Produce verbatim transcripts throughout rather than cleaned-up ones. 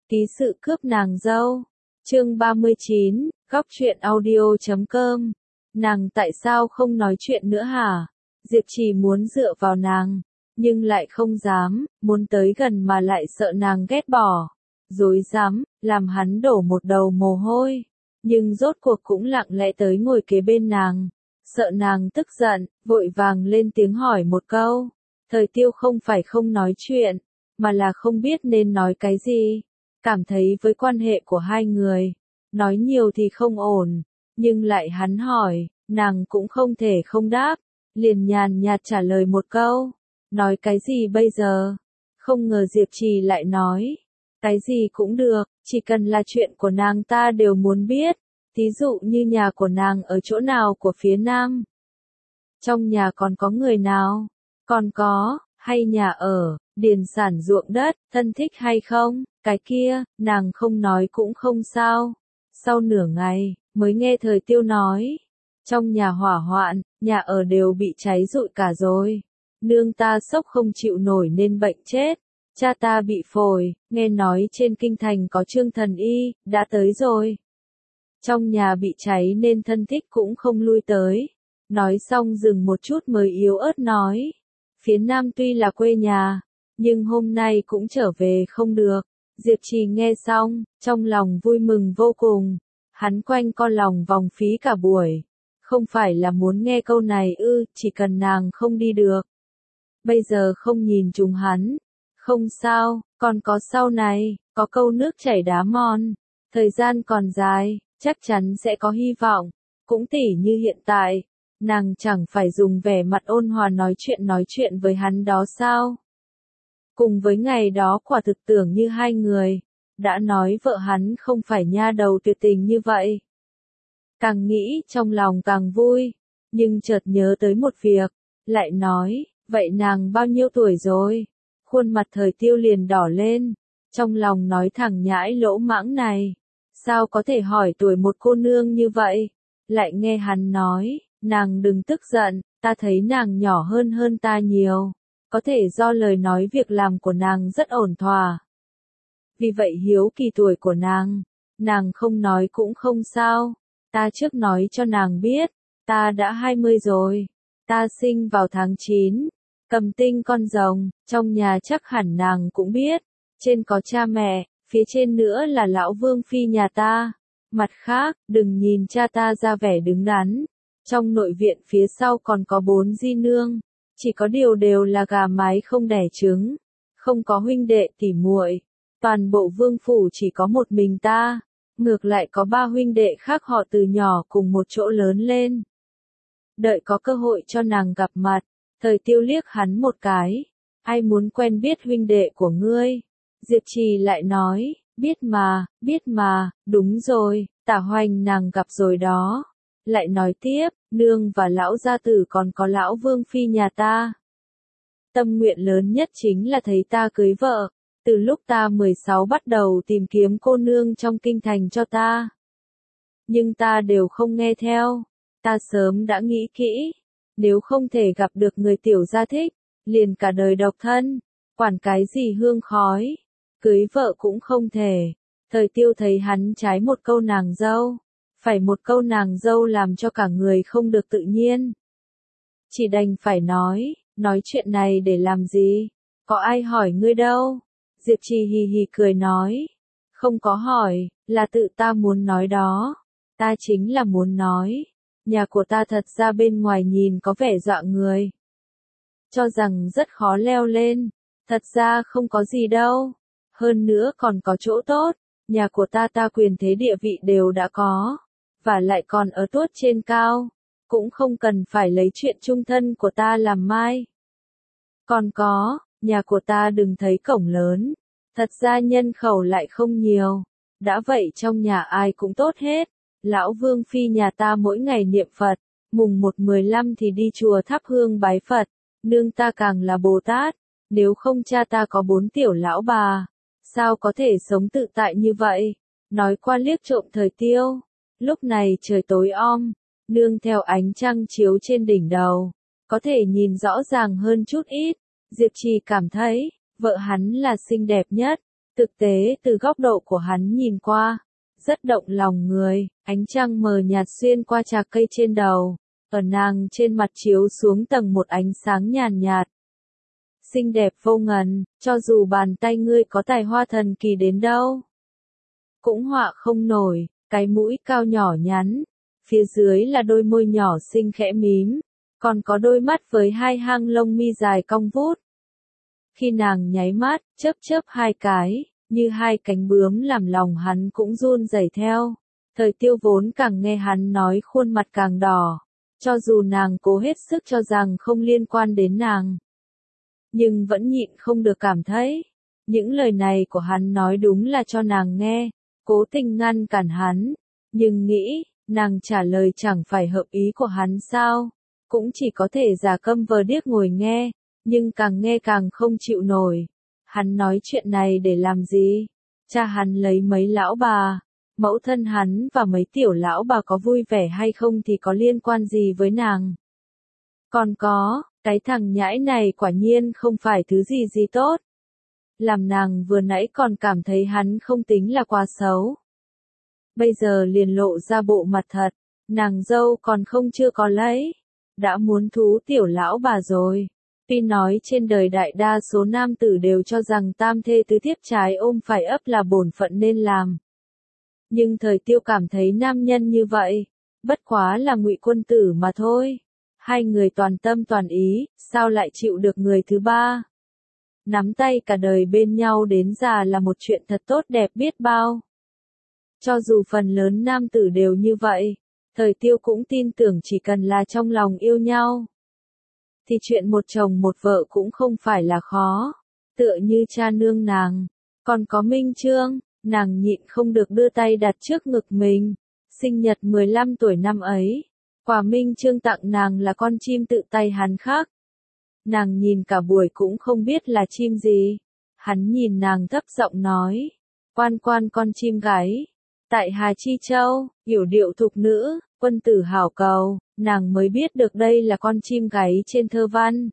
Ký sự cướp nàng dâu. Chương ba mươi chín, góc truyện audio chấm com. Nàng tại sao không nói chuyện nữa hả? Diệp Trì muốn dựa vào nàng, nhưng lại không dám, muốn tới gần mà lại sợ nàng ghét bỏ. Dối dám, làm hắn đổ một đầu mồ hôi. Nhưng rốt cuộc cũng lặng lẽ tới ngồi kế bên nàng. Sợ nàng tức giận, vội vàng lên tiếng hỏi một câu. Thời Tiêu không phải không nói chuyện, mà là không biết nên nói cái gì. Cảm thấy với quan hệ của hai người, nói nhiều thì không ổn, nhưng lại hắn hỏi, nàng cũng không thể không đáp, liền nhàn nhạt trả lời một câu, nói cái gì bây giờ? Không ngờ Diệp Trì lại nói, cái gì cũng được, chỉ cần là chuyện của nàng ta đều muốn biết, thí dụ như nhà của nàng ở chỗ nào của phía Nam. Trong nhà còn có người nào? Còn có, hay nhà ở, điền sản ruộng đất, thân thích hay không? Cái kia, nàng không nói cũng không sao. Sau nửa ngày, mới nghe Thời Tiêu nói. Trong nhà hỏa hoạn, nhà ở đều bị cháy rụi cả rồi. Nương ta sốc không chịu nổi nên bệnh chết. Cha ta bị phổi, nghe nói trên kinh thành có Trương Thần Y, đã tới rồi. Trong nhà bị cháy nên thân thích cũng không lui tới. Nói xong dừng một chút mới yếu ớt nói. Phía Nam tuy là quê nhà, nhưng hôm nay cũng trở về không được. Diệp Trì nghe xong, trong lòng vui mừng vô cùng. Hắn quanh co lòng vòng phí cả buổi. Không phải là muốn nghe câu này ư, chỉ cần nàng không đi được. Bây giờ không nhìn trúng hắn. Không sao, còn có sau này, có câu nước chảy đá mòn. Thời gian còn dài, chắc chắn sẽ có hy vọng. Cũng tỉ như hiện tại, nàng chẳng phải dùng vẻ mặt ôn hòa nói chuyện nói chuyện với hắn đó sao? Cùng với ngày đó quả thực tưởng như hai người, đã nói vợ hắn không phải nha đầu tuyệt tình như vậy. Càng nghĩ trong lòng càng vui, nhưng chợt nhớ tới một việc, lại nói, vậy nàng bao nhiêu tuổi rồi? Khuôn mặt Thời Tiêu liền đỏ lên, trong lòng nói thẳng nhãi lỗ mãng này, sao có thể hỏi tuổi một cô nương như vậy? Lại nghe hắn nói, nàng đừng tức giận, ta thấy nàng nhỏ hơn hơn ta nhiều. Có thể do lời nói việc làm của nàng rất ổn thỏa. Vì vậy hiếu kỳ tuổi của nàng, nàng không nói cũng không sao. Ta trước nói cho nàng biết, ta đã hai mươi rồi. Ta sinh vào tháng chín, cầm tinh con rồng, trong nhà chắc hẳn nàng cũng biết. Trên có cha mẹ, phía trên nữa là lão vương phi nhà ta. Mặt khác, đừng nhìn cha ta ra vẻ đứng đắn. Trong nội viện phía sau còn có bốn di nương. Chỉ có điều đều là gà mái không đẻ trứng, không có huynh đệ tỉ muội, toàn bộ vương phủ chỉ có một mình ta, ngược lại có ba huynh đệ khác họ từ nhỏ cùng một chỗ lớn lên. Đợi có cơ hội cho nàng gặp mặt, Thời Tiêu liếc hắn một cái, ai muốn quen biết huynh đệ của ngươi? Diệp Trì lại nói, biết mà, biết mà, đúng rồi, Tả Hoành nàng gặp rồi đó. Lại nói tiếp, nương và lão gia tử còn có lão vương phi nhà ta. Tâm nguyện lớn nhất chính là thấy ta cưới vợ, từ lúc ta mười sáu bắt đầu tìm kiếm cô nương trong kinh thành cho ta. Nhưng ta đều không nghe theo, ta sớm đã nghĩ kỹ, nếu không thể gặp được người tiểu gia thích, liền cả đời độc thân, quản cái gì hương khói, cưới vợ cũng không thể. Thời Tiêu thấy hắn trái một câu nàng dâu. Phải một câu nàng dâu làm cho cả người không được tự nhiên. Chỉ đành phải nói, nói chuyện này để làm gì? Có ai hỏi ngươi đâu? Diệp Trì hì hì cười nói. Không có hỏi, là tự ta muốn nói đó. Ta chính là muốn nói. Nhà của ta thật ra bên ngoài nhìn có vẻ dọa người. Cho rằng rất khó leo lên. Thật ra không có gì đâu. Hơn nữa còn có chỗ tốt. Nhà của ta ta quyền thế địa vị đều đã có. Và lại còn ở tuốt trên cao, cũng không cần phải lấy chuyện chung thân của ta làm mai. Còn có, nhà của ta đừng thấy cổng lớn, thật ra nhân khẩu lại không nhiều, đã vậy trong nhà ai cũng tốt hết. Lão vương phi nhà ta mỗi ngày niệm Phật, mùng một mười lăm thì đi chùa thắp hương bái Phật, nương ta càng là Bồ Tát, nếu không cha ta có bốn tiểu lão bà, sao có thể sống tự tại như vậy? Nói qua liếc trộm Thời Tiêu. Lúc này trời tối om, nương theo ánh trăng chiếu trên đỉnh đầu, có thể nhìn rõ ràng hơn chút ít. Diệp Trì cảm thấy, vợ hắn là xinh đẹp nhất, Thực tế từ góc độ của hắn nhìn qua, rất động lòng người, ánh trăng mờ nhạt xuyên qua trạc cây trên đầu, ở nàng trên mặt chiếu xuống tầng một ánh sáng nhàn nhạt. Xinh đẹp vô ngần, cho dù bàn tay ngươi có tài hoa thần kỳ đến đâu, cũng họa không nổi, cái mũi cao nhỏ nhắn, phía dưới là đôi môi nhỏ xinh khẽ mím, còn có đôi mắt với hai hang lông mi dài cong vút. Khi nàng nháy mắt, chớp chớp hai cái, như hai cánh bướm làm lòng hắn cũng run rẩy theo. Thời Tiêu vốn càng nghe hắn nói khuôn mặt càng đỏ, cho dù nàng cố hết sức cho rằng không liên quan đến nàng, nhưng vẫn nhịn không được cảm thấy, những lời này của hắn nói đúng là cho nàng nghe, cố tình ngăn cản hắn, nhưng nghĩ, nàng trả lời chẳng phải hợp ý của hắn sao, cũng chỉ có thể giả câm vờ điếc ngồi nghe, nhưng càng nghe càng không chịu nổi. Hắn nói chuyện này để làm gì? Cha hắn lấy mấy lão bà, mẫu thân hắn và mấy tiểu lão bà có vui vẻ hay không thì có liên quan gì với nàng? Còn có, cái thằng nhãi này quả nhiên không phải thứ gì gì tốt. Làm nàng vừa nãy còn cảm thấy hắn không tính là quá xấu. Bây giờ liền lộ ra bộ mặt thật, nàng dâu còn không chưa có lấy, đã muốn thú tiểu lão bà rồi. Tuy nói trên đời đại đa số nam tử đều cho rằng tam thê tứ thiếp trái ôm phải ấp là bổn phận nên làm. Nhưng Thời Tiêu cảm thấy nam nhân như vậy, bất quá là ngụy quân tử mà thôi. Hai người toàn tâm toàn ý, sao lại chịu được người thứ ba? Nắm tay cả đời bên nhau đến già là một chuyện thật tốt đẹp biết bao. Cho dù phần lớn nam tử đều như vậy, Thời Tiêu cũng tin tưởng chỉ cần là trong lòng yêu nhau, thì chuyện một chồng một vợ cũng không phải là khó. Tựa như cha nương nàng, còn có Minh Chương, nàng nhịn không được đưa tay đặt trước ngực mình. Sinh nhật mười lăm tuổi năm ấy, quà Minh Chương tặng nàng là con chim tự tay hắn khắc. Nàng nhìn cả buổi cũng không biết là chim gì. Hắn nhìn nàng thấp giọng nói, quan quan con chim gáy, tại Hà Chi Châu, yểu điệu thục nữ, quân tử hảo cầu, nàng mới biết được đây là con chim gáy trên thơ văn.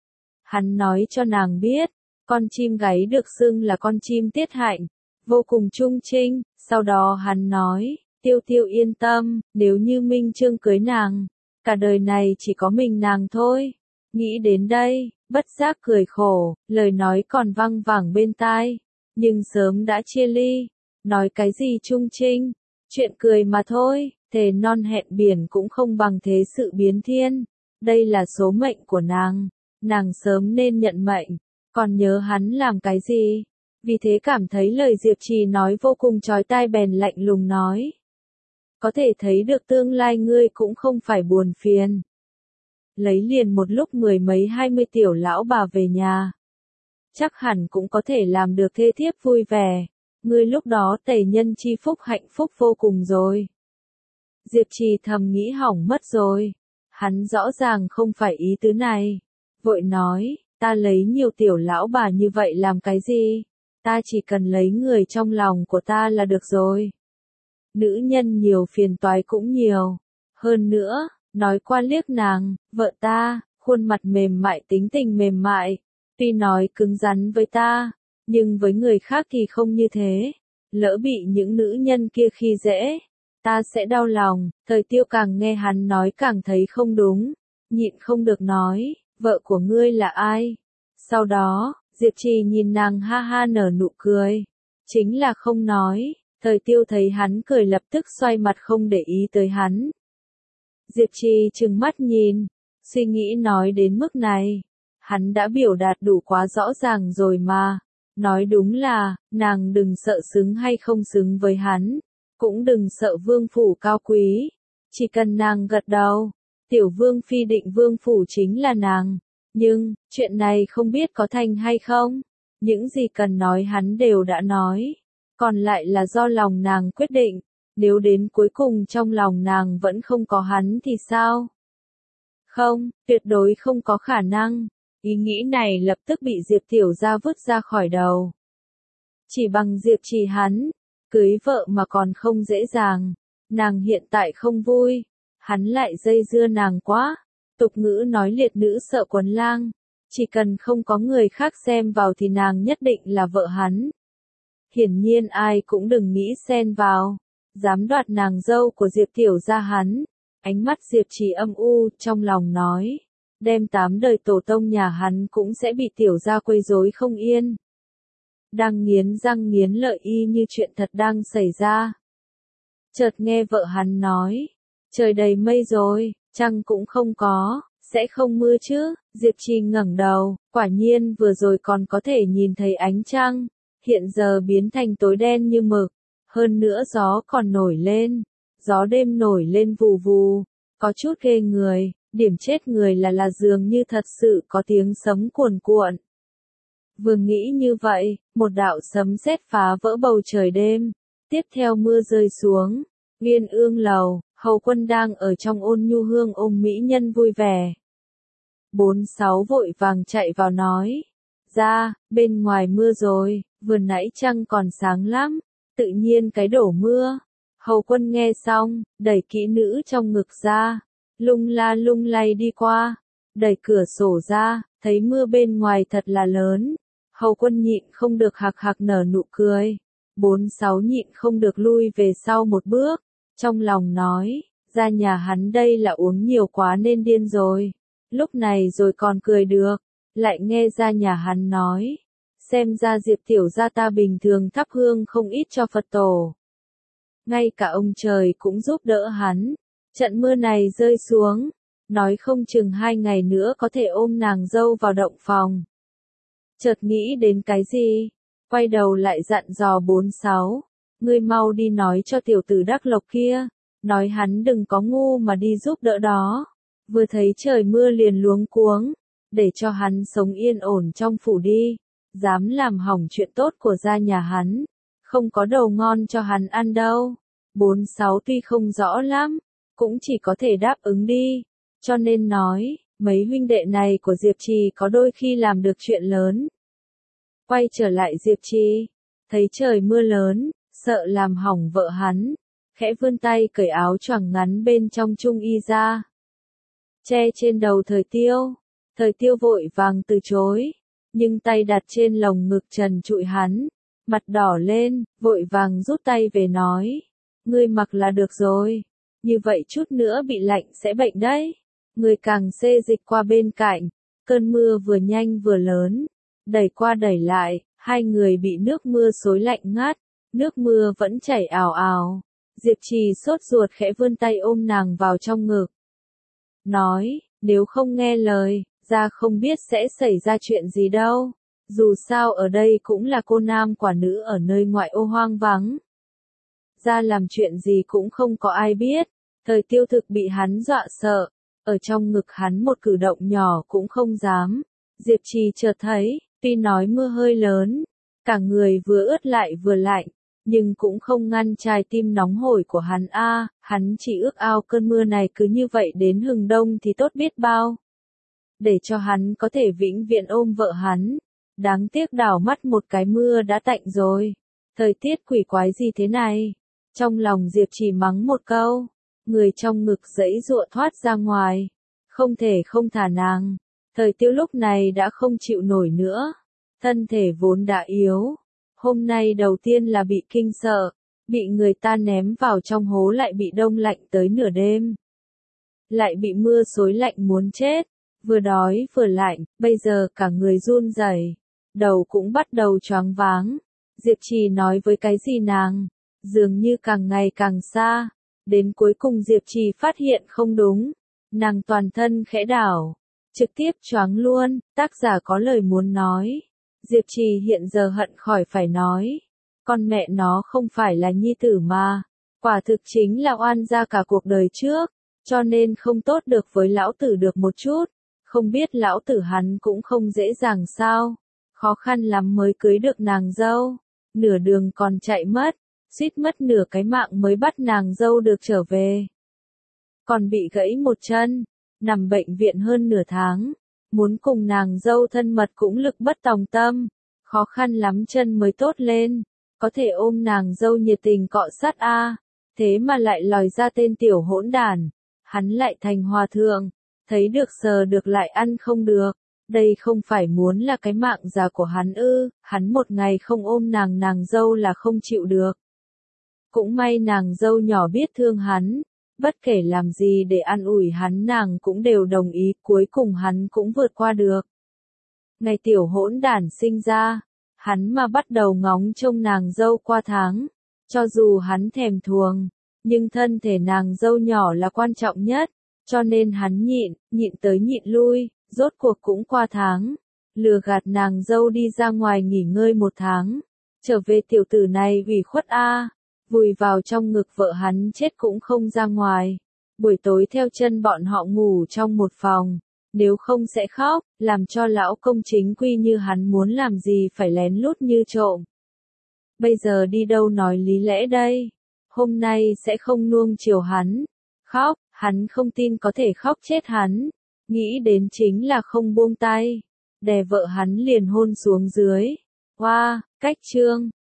Hắn nói cho nàng biết, con chim gáy được xưng là con chim tiết hạnh, vô cùng trung trinh, sau đó hắn nói, Tiêu Tiêu yên tâm, nếu như Minh Chương cưới nàng, cả đời này chỉ có mình nàng thôi. Nghĩ đến đây, bất giác cười khổ, lời nói còn văng vẳng bên tai, nhưng sớm đã chia ly, nói cái gì trung trinh, chuyện cười mà thôi, thề non hẹn biển cũng không bằng thế sự biến thiên, đây là số mệnh của nàng, nàng sớm nên nhận mệnh, còn nhớ hắn làm cái gì, vì thế cảm thấy lời Diệp Trì nói vô cùng chói tai bèn lạnh lùng nói. Có thể thấy được tương lai ngươi cũng không phải buồn phiền. Lấy liền một lúc mười mấy hai mươi tiểu lão bà về nhà. Chắc hẳn cũng có thể làm được thê thiếp vui vẻ. Ngươi lúc đó tề nhân chi phúc hạnh phúc vô cùng rồi. Diệp Trì thầm nghĩ hỏng mất rồi. Hắn rõ ràng không phải ý tứ này. Vội nói, ta lấy nhiều tiểu lão bà như vậy làm cái gì? Ta chỉ cần lấy người trong lòng của ta là được rồi. Nữ nhân nhiều phiền toái cũng nhiều. Hơn nữa, nói qua liếc nàng, vợ ta, khuôn mặt mềm mại tính tình mềm mại. Tuy nói cứng rắn với ta, nhưng với người khác thì không như thế. Lỡ bị những nữ nhân kia khi dễ, ta sẽ đau lòng. Thời Tiêu càng nghe hắn nói càng thấy không đúng. Nhịn không được nói, vợ của ngươi là ai? Sau đó, Diệp Trì nhìn nàng ha ha nở nụ cười. Chính là không nói. Thời Tiêu thấy hắn cười lập tức xoay mặt không để ý tới hắn. Diệp Trì trừng mắt nhìn, suy nghĩ nói đến mức này. Hắn đã biểu đạt đủ quá rõ ràng rồi mà. Nói đúng là, nàng đừng sợ xứng hay không xứng với hắn. Cũng đừng sợ vương phủ cao quý. Chỉ cần nàng gật đầu, tiểu vương phi định vương phủ chính là nàng. Nhưng, chuyện này không biết có thành hay không. Những gì cần nói hắn đều đã nói. Còn lại là do lòng nàng quyết định, nếu đến cuối cùng trong lòng nàng vẫn không có hắn thì sao? Không, tuyệt đối không có khả năng. Ý nghĩ này lập tức bị Diệp Tiểu Gia vứt ra khỏi đầu. Chỉ bằng Diệp Trì hắn, cưới vợ mà còn không dễ dàng, nàng hiện tại không vui, hắn lại dây dưa nàng quá. Tục ngữ nói liệt nữ sợ quấn lang, chỉ cần không có người khác xem vào thì nàng nhất định là vợ hắn. hiển nhiên ai cũng đừng nghĩ xen vào, dám đoạt nàng dâu của Diệp tiểu gia hắn. Ánh mắt Diệp Trì âm u, trong lòng nói, đem tám đời tổ tông nhà hắn cũng sẽ bị tiểu gia quấy rối không yên. Đang nghiến răng nghiến lợi y như chuyện thật đang xảy ra. Chợt nghe vợ hắn nói, trời đầy mây rồi, trăng cũng không có, sẽ không mưa chứ. Diệp Trì ngẩng đầu, quả nhiên vừa rồi còn có thể nhìn thấy ánh trăng, hiện giờ biến thành tối đen như mực, hơn nữa gió còn nổi lên, gió đêm nổi lên vù vù, có chút ghê người, điểm chết người là là dường như thật sự có tiếng sấm cuồn cuộn. Vừa nghĩ như vậy, một đạo sấm sét phá vỡ bầu trời đêm, tiếp theo mưa rơi xuống, Uyên Ương lầu, Hầu Quân đang ở trong Ôn Nhu Hương ôm mỹ nhân vui vẻ. Bốn sáu vội vàng chạy vào nói, ra, bên ngoài mưa rồi, vừa nãy trăng còn sáng lắm, tự nhiên cái đổ mưa. Hầu Quân nghe xong, đẩy kỹ nữ trong ngực ra, lung la lung lay đi qua, đẩy cửa sổ ra, thấy mưa bên ngoài thật là lớn. Hầu Quân nhịn không được hạc hạc nở nụ cười. Bốn sáu nhịn không được lui về sau một bước, trong lòng nói, ra nhà hắn đây là uống nhiều quá nên điên rồi. Lúc này rồi còn cười được, lại nghe ra nhà hắn nói, xem ra Diệp tiểu gia ta bình thường thắp hương không ít cho Phật tổ. Ngay cả ông trời cũng giúp đỡ hắn, trận mưa này rơi xuống, nói không chừng hai ngày nữa có thể ôm nàng dâu vào động phòng. Chợt nghĩ đến cái gì, quay đầu lại dặn dò bốn sáu, ngươi mau đi nói cho tiểu tử Đắc Lộc kia, nói hắn đừng có ngu mà đi giúp đỡ đó. Vừa thấy trời mưa liền luống cuống, để cho hắn sống yên ổn trong phủ đi, dám làm hỏng chuyện tốt của gia nhà hắn, không có đầu ngon cho hắn ăn đâu. Bốn sáu tuy không rõ lắm, cũng chỉ có thể đáp ứng đi, cho nên nói, mấy huynh đệ này của Diệp Trì có đôi khi làm được chuyện lớn. Quay trở lại Diệp Trì, thấy trời mưa lớn, sợ làm hỏng vợ hắn, khẽ vươn tay cởi áo choàng ngắn bên trong trung y ra, che trên đầu Thời Tiêu. Thời Tiêu vội vàng từ chối, nhưng tay đặt trên lồng ngực trần trụi hắn, mặt đỏ lên, vội vàng rút tay về nói, ngươi mặc là được rồi, như vậy chút nữa bị lạnh sẽ bệnh đấy. Người càng xê dịch qua bên cạnh, cơn mưa vừa nhanh vừa lớn, đẩy qua đẩy lại, hai người bị nước mưa xối lạnh ngắt, nước mưa vẫn chảy ào ào. Diệp Trì sốt ruột khẽ vươn tay ôm nàng vào trong ngực, nói, nếu không nghe lời, ra không biết sẽ xảy ra chuyện gì đâu, dù sao ở đây cũng là cô nam quả nữ ở nơi ngoại ô hoang vắng. Ra làm chuyện gì cũng không có ai biết. Thời Tiêu thực bị hắn dọa sợ, ở trong ngực hắn một cử động nhỏ cũng không dám. Diệp Trì chợt thấy, tuy nói mưa hơi lớn, cả người vừa ướt lại vừa lạnh, nhưng cũng không ngăn trái tim nóng hổi của hắn a, à, hắn chỉ ước ao cơn mưa này cứ như vậy đến hừng đông thì tốt biết bao. Để cho hắn có thể vĩnh viễn ôm vợ hắn. Đáng tiếc đảo mắt một cái mưa đã tạnh rồi. Thời tiết quỷ quái gì thế này? Trong lòng Diệp Trì mắng một câu, người trong ngực giãy giụa thoát ra ngoài, không thể không thả nàng. Thời Tiêu lúc này đã không chịu nổi nữa, thân thể vốn đã yếu, hôm nay đầu tiên là bị kinh sợ, bị người ta ném vào trong hố lại bị đông lạnh tới nửa đêm, lại bị mưa xối lạnh muốn chết, vừa đói vừa lạnh, bây giờ cả người run rẩy, đầu cũng bắt đầu choáng váng. Diệp Trì nói với cái gì nàng, dường như càng ngày càng xa, đến cuối cùng Diệp Trì phát hiện không đúng, nàng toàn thân khẽ đảo, trực tiếp choáng luôn. Tác giả có lời muốn nói, Diệp Trì hiện giờ hận khỏi phải nói, con mẹ nó không phải là nhi tử mà, quả thực chính là oan gia cả cuộc đời trước, cho nên không tốt được với lão tử được một chút, không biết lão tử hắn cũng không dễ dàng sao, khó khăn lắm mới cưới được nàng dâu, nửa đường còn chạy mất, suýt mất nửa cái mạng mới bắt nàng dâu được trở về. Còn bị gãy một chân, nằm bệnh viện hơn nửa tháng, muốn cùng nàng dâu thân mật cũng lực bất tòng tâm, khó khăn lắm chân mới tốt lên, có thể ôm nàng dâu nhiệt tình cọ sát a, thế mà lại lòi ra tên tiểu hỗn đản, hắn lại thành hòa thượng, thấy được sờ được lại ăn không được, Đây không phải muốn là cái mạng già của hắn ư, hắn một ngày không ôm nàng nàng dâu là không chịu được. Cũng may nàng dâu nhỏ biết thương hắn, bất kể làm gì để an ủi hắn nàng cũng đều đồng ý, cuối cùng hắn cũng vượt qua được. Ngày tiểu hỗn đản sinh ra, hắn mà bắt đầu ngóng trông nàng dâu qua tháng, cho dù hắn thèm thuồng, nhưng thân thể nàng dâu nhỏ là quan trọng nhất, cho nên hắn nhịn, nhịn tới nhịn lui, rốt cuộc cũng qua tháng, lừa gạt nàng dâu đi ra ngoài nghỉ ngơi một tháng, trở về tiểu tử này ủy khuất a, vùi vào trong ngực vợ hắn chết cũng không ra ngoài, buổi tối theo chân bọn họ ngủ trong một phòng. Nếu không sẽ khóc, làm cho lão công chính quy như hắn muốn làm gì phải lén lút như trộm. Bây giờ đi đâu nói lý lẽ đây? Hôm nay sẽ không nuông chiều hắn. Khóc, hắn không tin có thể khóc chết hắn. Nghĩ đến chính là không buông tay. Đè vợ hắn liền hôn xuống dưới. Hoa, wow, cách chương.